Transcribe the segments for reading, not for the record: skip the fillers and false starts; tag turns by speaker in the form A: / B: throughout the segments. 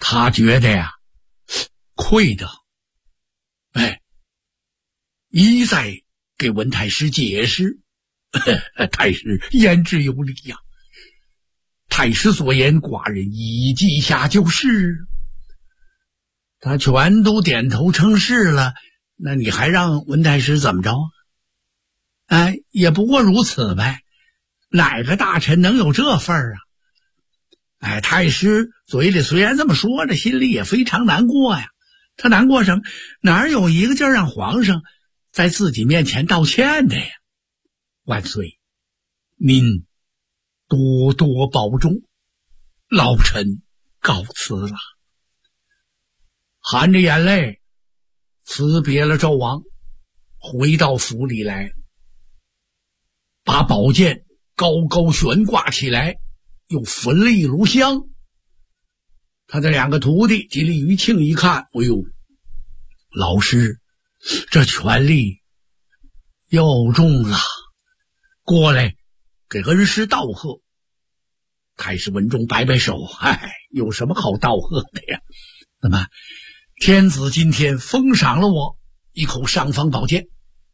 A: 他觉得呀，愧得，一再给文太师解释。太师言之有理呀，太师所言，寡人已记下就是。他全都点头称是了，那你还让文太师怎么着？也不过如此呗，哪个大臣能有这份儿啊？太师嘴里虽然这么说着，心里也非常难过呀。他难过什么？哪有一个劲儿让皇上在自己面前道歉的呀？万岁，您多多保重，老臣告辞了。含着眼泪辞别了纣王，回到府里来，把宝剑高高悬挂起来，又焚了一炉香。他的两个徒弟及李余庆一看，哎呦，老师这权力又重了，过来给恩师道贺。太师文忠摆摆手，有什么好道贺的呀？那么天子今天封赏了我一口尚方宝剑，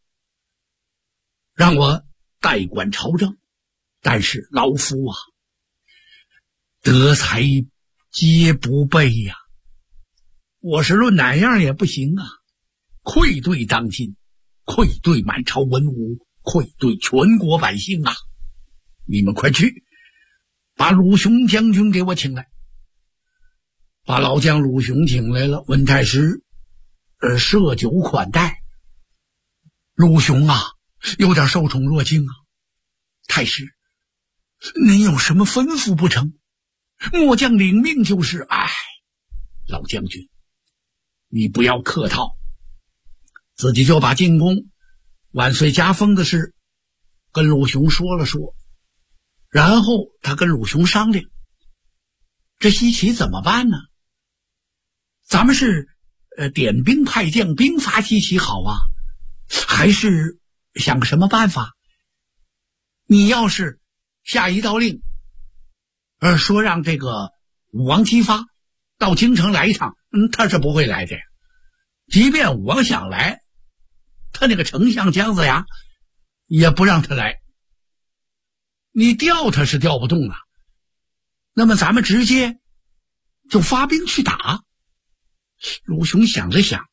A: 让我代管朝政，但是老夫啊，德才皆不备呀，我是论哪样也不行啊，愧对当今，愧对满朝文武，愧对全国百姓啊！你们快去把鲁雄将军给我请来。把老将鲁雄请来了，文太师设酒款待。鲁雄啊，有点受宠若惊啊。太师，您有什么吩咐不成？末将领命就是。老将军，你不要客套，自己就把进宫万岁加封的事跟鲁雄说了说，然后他跟鲁雄商量，这西岐怎么办呢？咱们是点兵派将兵伐西岐好啊，还是想个什么办法？你要是下一道令，说让这个武王姬发到京城来一趟，他是不会来的。即便武王想来，他那个丞相姜子牙也不让他来。你调他是调不动了，那么咱们直接就发兵去打。鲁雄想了想，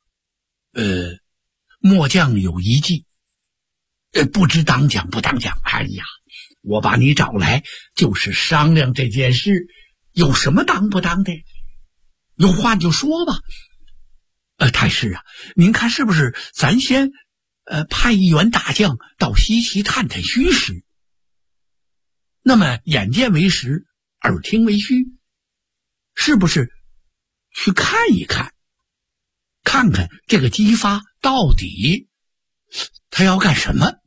A: 末将有一计，不知当讲不当讲。我把你找来就是商量这件事，有什么当不当的？有话你就说吧。太师啊，您看是不是咱先派一员大将到西岐探探虚实？那么眼见为实，耳听为虚，是不是去看一看，看看这个姬发到底他要干什么？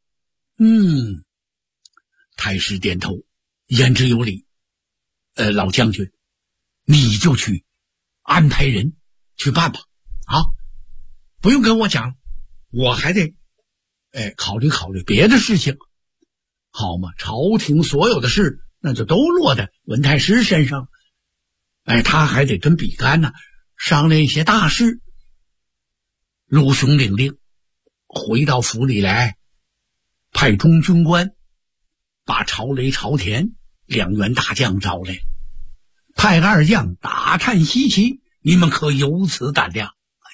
A: 太师点头，言之有理。老将军，你就去安排人去办吧。不用跟我讲，我还得考虑考虑别的事情，好吗？朝廷所有的事那就都落在文太师身上，他还得跟比干呢商量一些大事。鲁雄领令，回到府里来，派中军官把曹雷、曹田两员大将找来，派二将打探西岐，你们可有此胆量？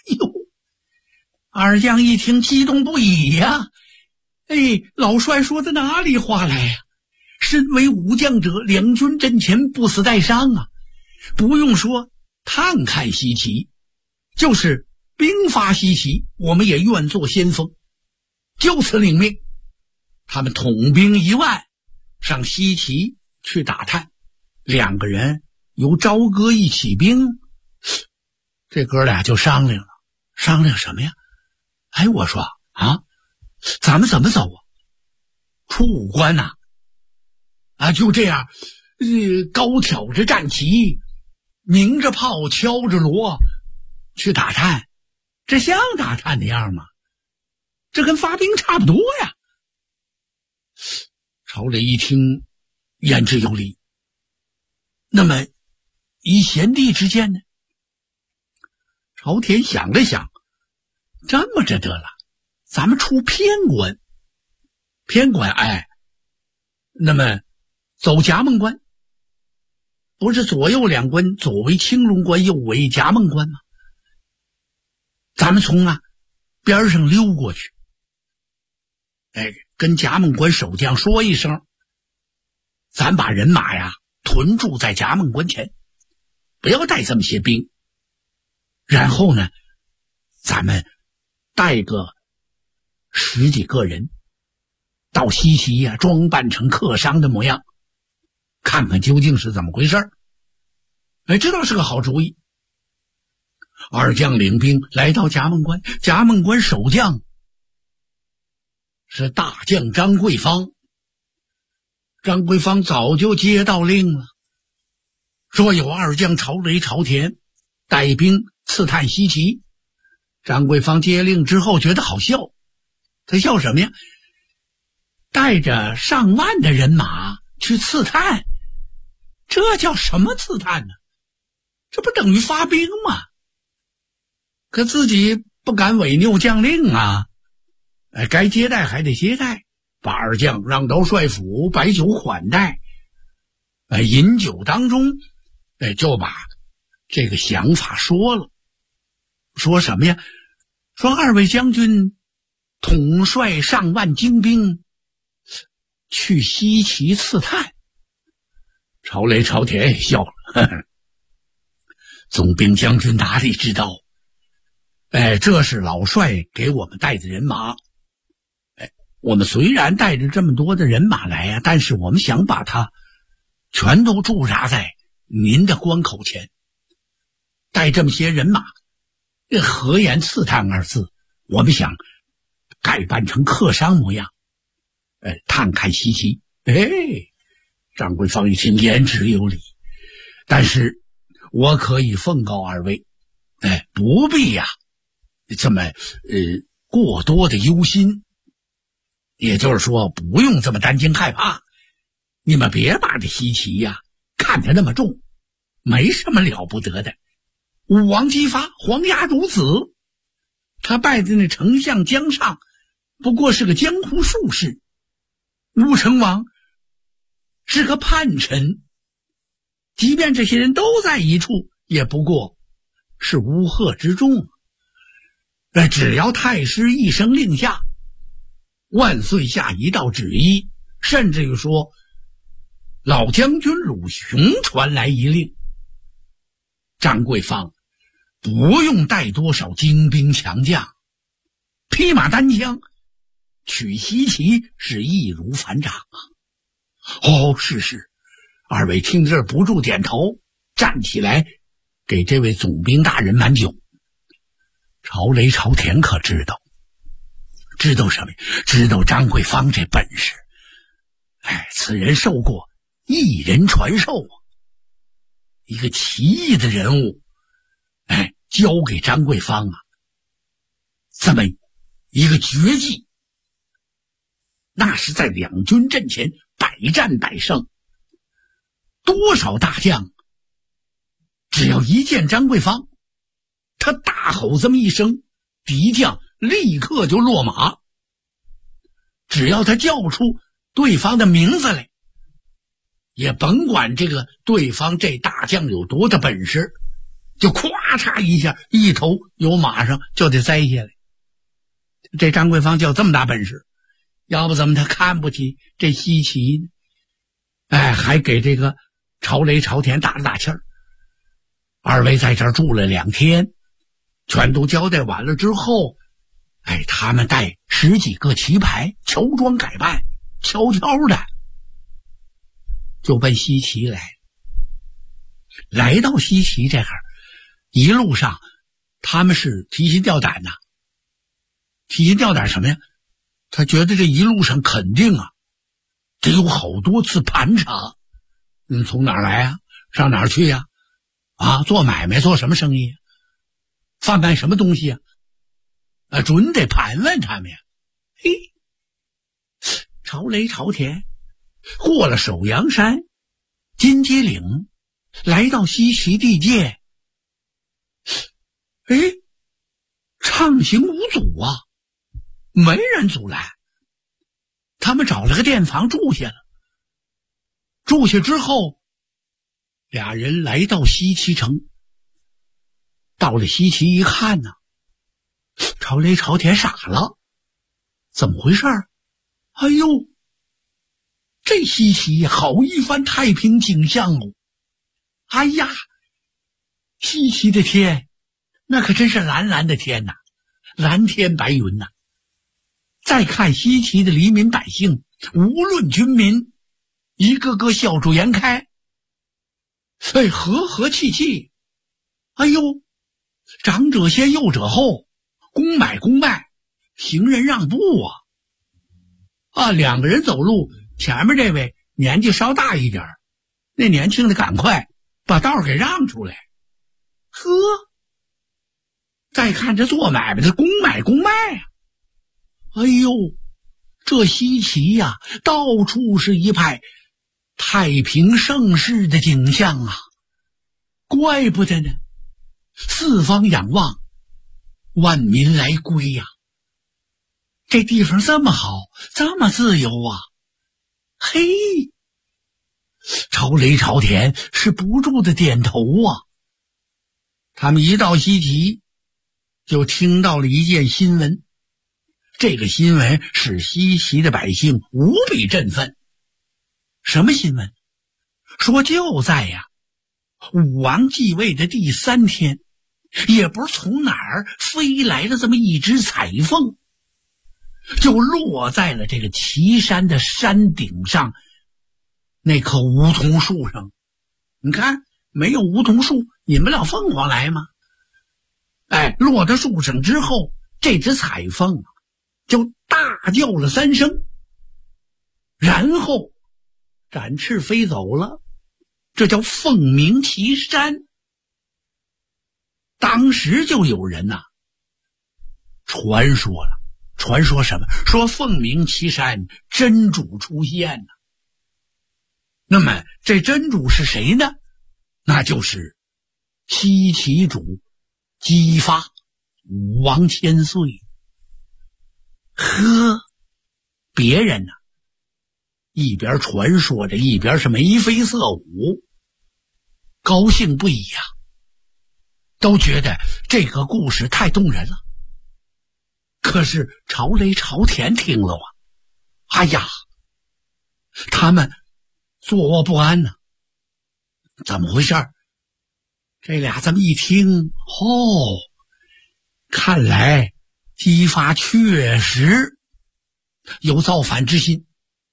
A: 二将一听激动不已呀！老帅说的哪里话来呀？身为武将者，两军阵前不死带伤啊！不用说探看西岐，就是兵发西岐，我们也愿做先锋。就此领命，他们统兵1万上西岐去打探。两个人由朝歌一起兵，这哥俩就商量了。商量什么呀？我说咱们怎么走啊？出武关呐！就这样，高挑着战旗，鸣着炮，敲着锣，去打探，这像打探的样吗？这跟发兵差不多呀。曹磊一听，言之有理。那么以贤弟之见呢？朝田想了想，这么着得了，咱们出偏关。偏关，那么走夹梦关，不是左右两关，左为青龙关，右为夹梦关吗？咱们从边上溜过去，跟夹梦关守将说一声，咱把人马屯驻在夹梦关前，不要带这么些兵。然后呢，咱们带个10几个人到西岐装扮成客商的模样，看看究竟是怎么回事。知道是个好主意。二将领兵来到夹梦关，夹梦关守将是大将张桂芳。张桂芳早就接到令了，说有二将朝雷、朝田带兵刺探西岐。张桂芳接令之后觉得好笑，他笑什么呀？带着上万的人马去刺探，这叫什么刺探呢？这不等于发兵吗？可自己不敢违拗将令啊，该接待还得接待，把二将让到帅府摆酒款待。饮酒当中，就把这个想法说了。说什么呀？说二位将军统帅上万精兵去西岐刺探。朝雷、朝田也笑了，呵呵，总兵将军哪里知道？这是老帅给我们带的人马。我们虽然带着这么多的人马来但是我们想把它全都驻扎在您的关口前，带这么些人马，何言刺探二字？我们想改扮成客商模样，探看西岐。张桂芳一听言之有理，但是我可以奉告二位，不必这么过多的忧心，也就是说不用这么担惊害怕。你们别把这西岐看得那么重，没什么了不得的。武王姬发，黄牙孺子，他拜的那丞相姜尚不过是个江湖术士，武成王是个叛臣，即便这些人都在一处，也不过是乌合之众。只要太师一声令下，万岁下一道旨意，甚至于说老将军鲁雄传来一令，张桂芳不用带多少精兵强将，披马单枪取西岐是易如反掌是，二位听这儿不住点头，站起来给这位总兵大人满酒。朝雷、朝田可知道什么？知道张桂芳这本事。此人受过一人传授，一个奇异的人物，交给张桂芳这么一个绝技，那是在两军阵前百战百胜。多少大将只要一见张桂芳，他大吼这么一声，敌将立刻就落马。只要他叫出对方的名字来，也甭管这个对方这大将有多大本事，就咵嚓一下，一头由马上就得栽下来。这张桂芳就有这么大本事，要不怎么他看不起这西岐呢？还给这个朝雷、朝田打了打气儿。二位在这儿住了2天，全都交代完了之后，他们带10几个旗牌，乔装改扮，悄悄的就奔西岐来。来到西岐这儿，一路上他们是提心吊胆提心吊胆什么呀？他觉得这一路上肯定得有好多次盘查。从哪儿来上哪儿去做买卖做什么生意贩卖什么东西准得盘问他们朝雷、朝田过了首阳山、金鸡岭， 来到西岐地界，哎，畅行无阻啊，没人阻拦。他们找了个店房住下了。住下之后，俩人来到西岐城。到了西岐一看呢，朝雷朝田傻了，怎么回事？哎呦，这西岐好一番太平景象哦！哎呀，西岐的天，那可真是蓝蓝的天呐，蓝天白云呐。再看西岐的黎民百姓，无论军民，一个个笑逐颜开，哎，和和气气。哎呦，长者先，幼者后，公买公卖，行人让步啊！两个人走路，前面这位年纪稍大一点，那年轻的赶快把道给让出来。呵，再看这做买卖的公买公卖啊！哎呦，这西岐呀，到处是一派太平盛世的景象啊！怪不得呢，四方仰望，万民来归呀！这地方这么好，这么自由啊！嘿，朝雷朝田是不住的点头啊。他们一到西岐，就听到了一件新闻。这个新闻使西岐的百姓无比振奋。什么新闻？说就在武王继位的第3天，也不是从哪儿飞来了这么一只彩凤，就落在了这个岐山的山顶上那棵梧桐树上。你看，没有梧桐树，引不了凤凰来吗？哎，落到树上之后，这只彩凤就大叫了3声，然后展翅飞走了。这叫凤鸣岐山。当时就有人传说了，传说什么？说凤鸣岐山真主出现了。那么这真主是谁呢？那就是西岐主姬发，武王千岁。呵，别人一边传说着，一边是眉飞色舞，高兴不已呀，都觉得这个故事太动人了。可是朝雷朝田听了哎呀，他们坐卧不安怎么回事？这俩这么一听，看来姬发确实有造反之心。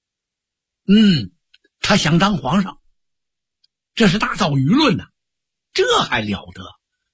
A: 他想当皇上，这是大造舆论这还了得？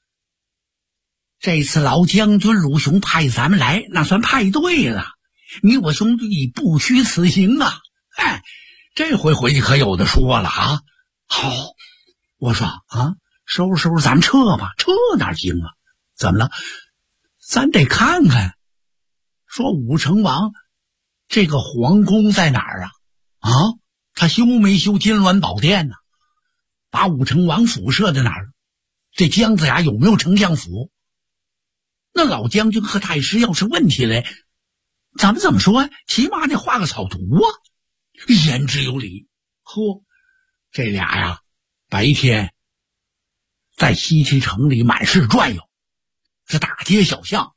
A: 这次老将军鲁雄派咱们来，那算派对了。你我兄弟不虚此行啊！哎，这回回去可有的说了啊！好，我说收拾收拾，咱们撤吧。撤哪行啊？怎么了？咱得看看，说武成王这个皇宫在哪儿他修没修金銮宝殿把武成王府设在哪儿？这姜子牙有没有丞相府？那老将军和太师要是问起来，咱们怎么说起码得画个草图言之有理。这俩白天在西岐城里满市转悠，是大街小巷，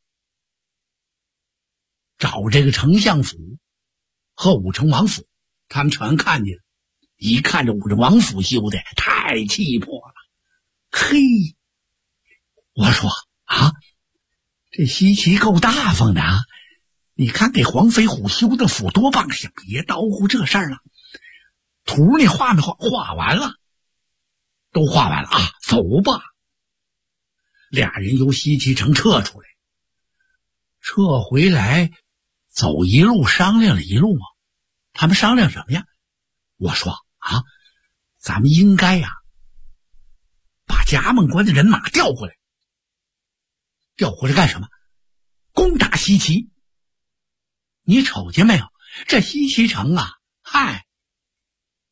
A: 找这个丞相府和武成王府，他们全看见了。一看这武成王府修的太气魄了。嘿，我说这西岐够大方的你看给黄飞虎修的府多棒，别叨咕这事儿了。图你画没画？画完了，都画完了走吧。俩人由西岐城撤出来，撤回来走一路商量了一路他们商量什么呀？我说咱们应该把夹梦关的人马调回来。调回来干什么？攻打西岐。你瞅见没有？这西岐城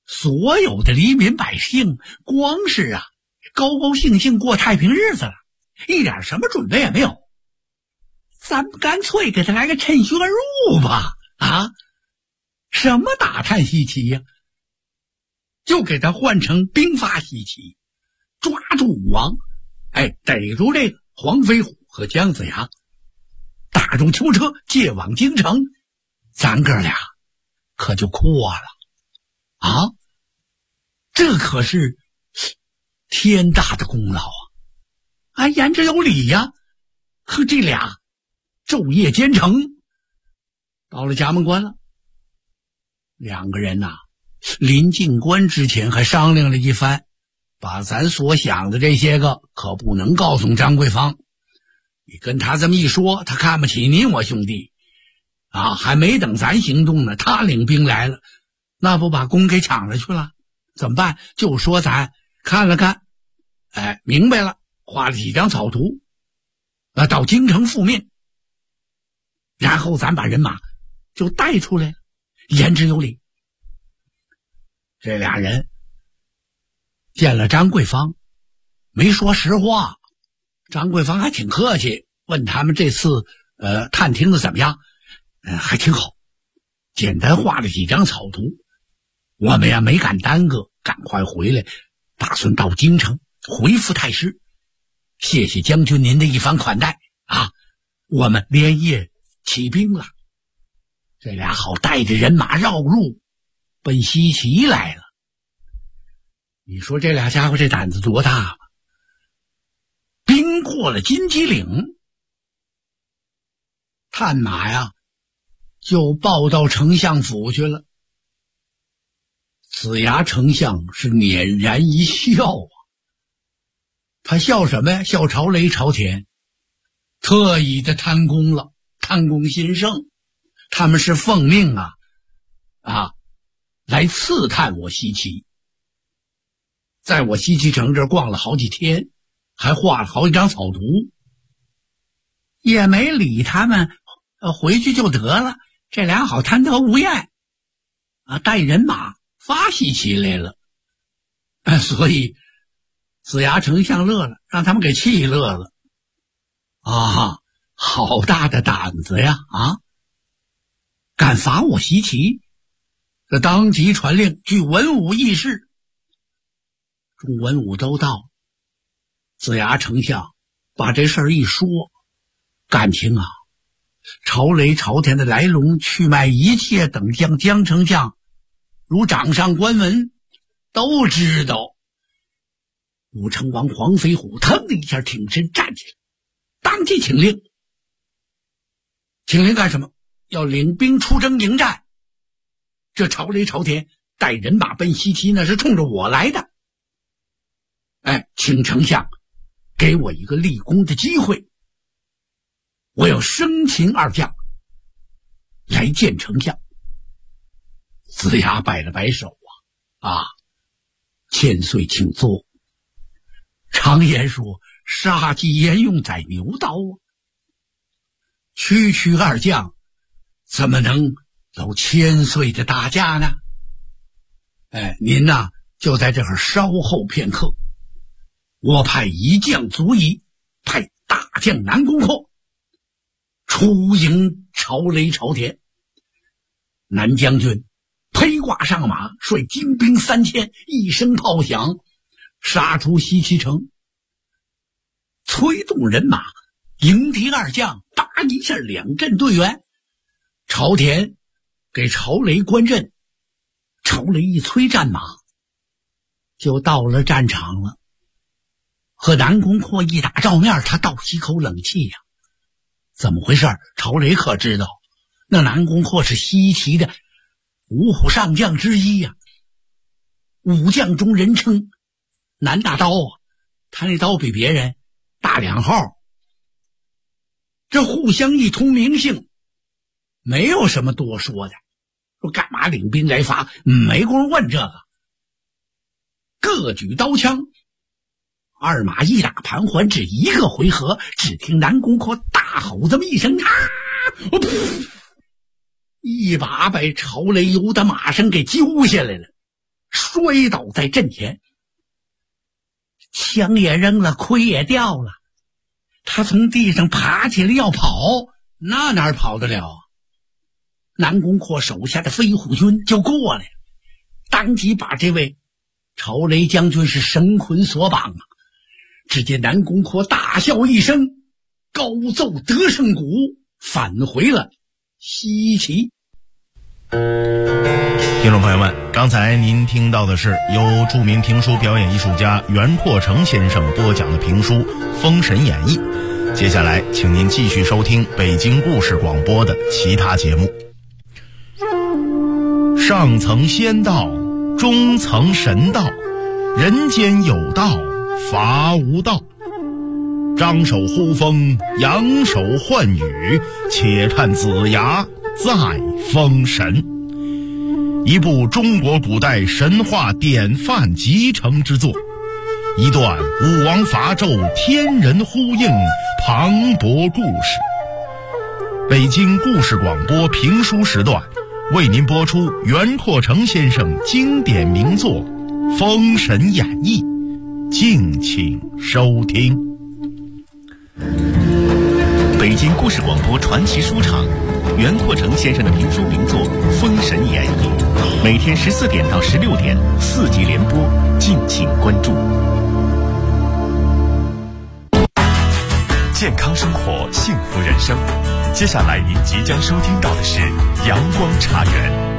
A: 所有的黎民百姓光是高高兴兴过太平日子了，一点什么准备也没有。咱们干脆给他来个趁虚而入吧！什么打探西岐呀？就给他换成兵发西岐，抓住武王，逮住这个黄飞虎和姜子牙，打中囚车，借往京城，咱哥俩可就阔了这可是天大的功劳言之有理呀。可这俩昼夜兼程，到了葭萌关了。两个人临进关之前还商量了一番，把咱所想的这些个可不能告诉张桂芳。你跟他这么一说，他看不起你我兄弟还没等咱行动呢，他领兵来了，那不把功给抢了去了？怎么办？就说咱看了看，明白了，画了几张草图，到京城复命，然后咱把人马就带出来了，言之有理。这俩人见了张桂芳，没说实话。张桂芳还挺客气，问他们这次探听的怎么样？还挺好，简单画了几张草图。我们没敢耽搁，赶快回来，打算到京城回复太师，谢谢将军您的一番款待我们连夜起兵了。这俩好带着人马绕路奔西岐来了。你说这俩家伙这胆子多大吗？兵过了金鸡岭，探马就报到丞相府去了。子牙丞相是捻然一笑他笑什么呀？笑朝雷朝田特意的贪功了，贪功兴盛。他们是奉命来刺探我西岐，在我西岐城这逛了好几天，还画了好几张草图，也没理他们，回去就得了。这俩好贪得无厌带人马发西岐来了。所以子牙丞相乐了，让他们给气乐了好大的胆子呀敢伐我西岐。这当即传令，据文武议事。众文武都到，子牙丞相把这事儿一说，感情朝雷朝田的来龙去脉一切等姜丞相如掌上观文，都知道。武成王黄飞虎腾的一下挺身站起来，当即请令。请令干什么？要领兵出征迎战。这朝雷朝田带人马奔西岐，那是冲着我来的。请丞相给我一个立功的机会，我要生擒二将来见丞相。子牙摆了摆手千岁请坐。常言说，杀鸡焉用宰牛刀区二将怎么能有千岁的大驾呢？您就在这儿稍后片刻，我派一将足矣，派大将南宫阔出迎朝雷朝田。南将军披挂上马，率精兵3000，一声炮响，杀出西岐城，催动人马迎敌二将，打一下两阵队员。朝田给朝雷关阵，朝雷一催战马，就到了战场了。和南宫阔一打照面，他倒吸口冷气呀。怎么回事？朝雷可知道，那南宫阔是西岐的五虎上将之一呀，武将中人称南大刀他那刀比别人大2号。这互相一通名姓，没有什么多说的。说干嘛领兵来伐？没工夫问这个。各举刀枪，二马一打盘桓，只一个回合，只听南宫阔大吼这么一声一把把朝雷由的马上给揪下来了。 摔倒在阵前，枪也扔了，盔也掉了。他从地上爬起来要跑，那哪跑得了啊？南宫阔手下的飞虎军就过来了，当即把这位朝雷将军是绳捆索绑啊！只见南宫阔大笑一声，高奏得胜鼓，返回了西岐。
B: 听众朋友们，刚才您听到的是由著名评书表演艺术家袁阔成先生播讲的评书《封神演义》。接下来请您继续收听北京故事广播的其他节目。上层仙道，中层神道，人间有道，伐无道。张手呼风，扬手唤雨，且看子牙再封神。一部中国古代神话典范集成之作，一段武王伐纣天人呼应磅礴故事。北京故事广播评书时段为您播出袁阔成先生经典名作《封神演义》，敬请收听。
C: 北京故事广播传奇书场，袁阔成先生的评书名作《封神演义》，每天14点到16点4集连播，敬请关注。健康生活，幸福人生。接下来您即将收听到的是阳光茶园。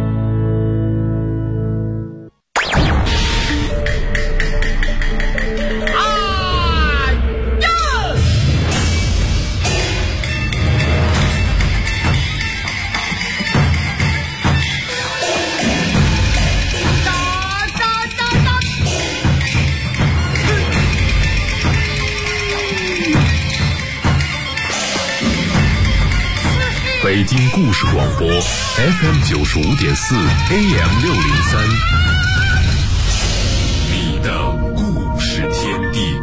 D: 北京故事广播 FM95.4 AM603， 你的故事天地。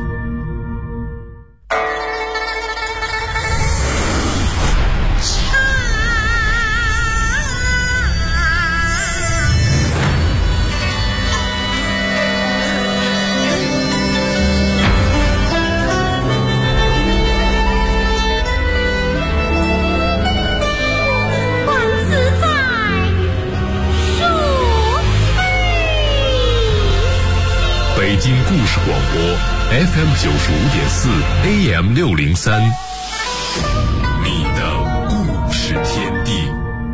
D: 北京故事广播 FM95.4 AM603， 你的故事天地。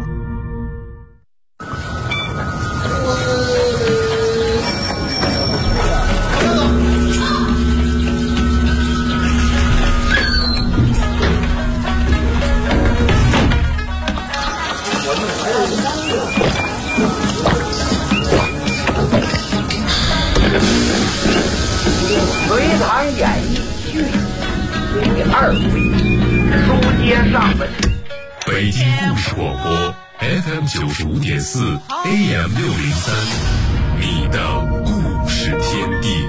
A: 隋唐演义续第2回，书接上文。
D: 北京故事广播 FM95.4 AM603， 你的故事天地。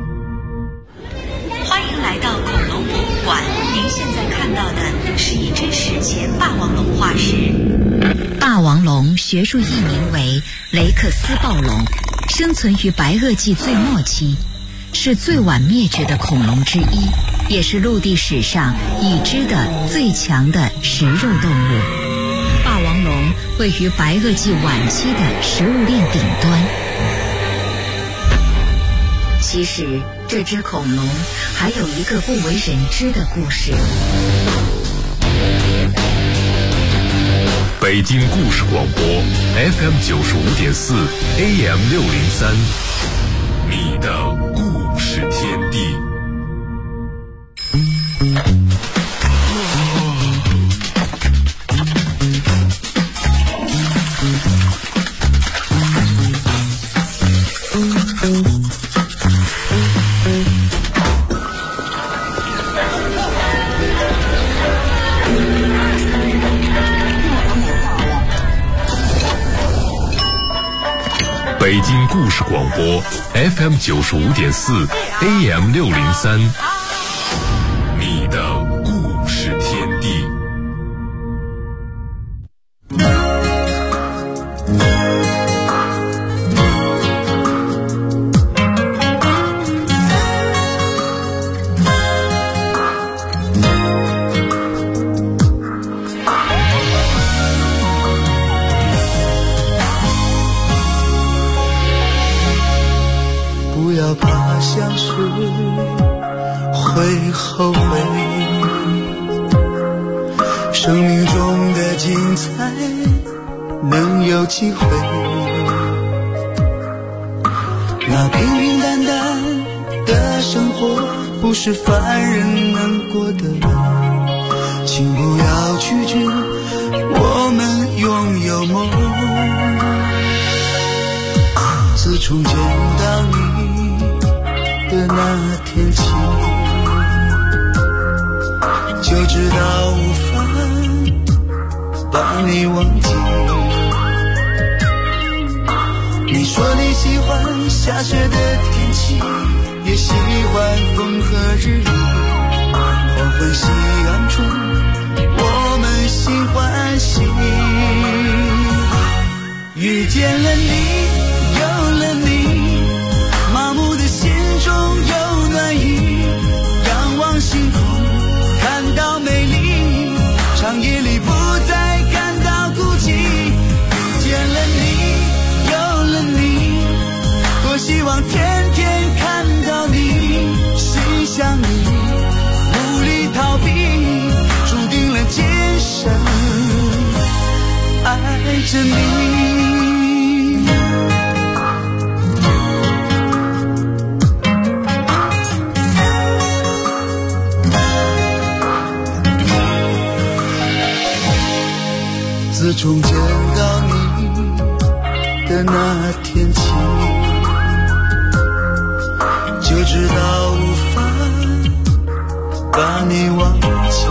E: 欢迎来到恐龙博物馆，您现在看到的是一只史前霸王龙化石。霸王龙学术译名为雷克斯暴龙，生存于白垩纪最末期，是最晚灭绝的恐龙之一，也是陆地史上已知的最强的食肉动物。霸王龙位于白垩纪晚期的食物链顶端。其实这只恐龙还有一个不为人知的故事。
D: 北京故事广播 FM95.4 AM603， 你的故事天地。北京故事广播 FM95.4 AM603， 你的故事天地。
F: 会后悔。生命中的精彩能有机会，那平平淡淡的生活不是凡人能过的，请不要拒绝我们拥有梦。自从见到你的那天起，就知道无法把你忘记。你说你喜欢下雪的天气，也喜欢风和日丽，黄昏夕阳中我们心欢喜。遇见了你，有了你，麻木的心中有暖意，仰望星空看到美丽，长夜里不再感到孤寂。遇见了你，有了你，多希望天天看到你，心想你，无力逃避，注定了今生爱着你。自从见到你的那天起，就知道无法把你忘记。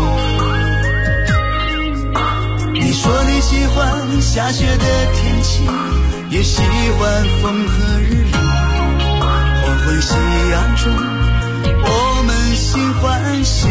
F: 你说你喜欢下雪的天气，也喜欢风和日丽，黄昏夕阳中我们心欢喜。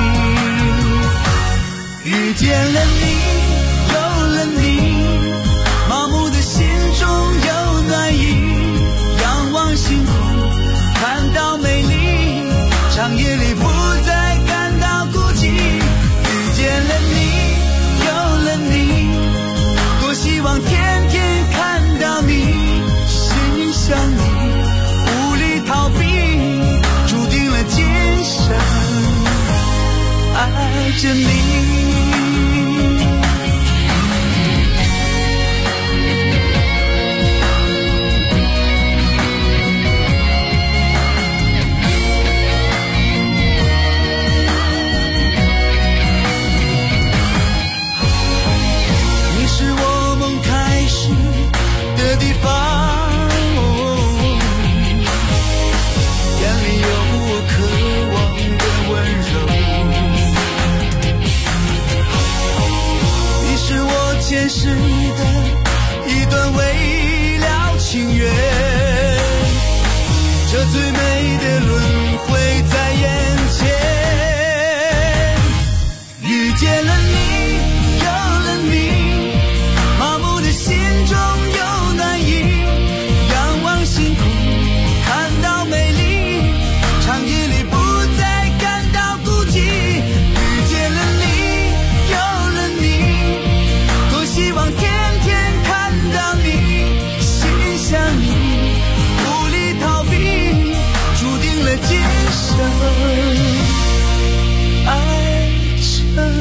F: 遇见了你，有了你，麻木的心中有暖意，仰望星空看到美丽，长夜里不再感到孤寂。遇见了你，有了你，多希望天天看到你，心想你，无力逃避，注定了今生爱着你。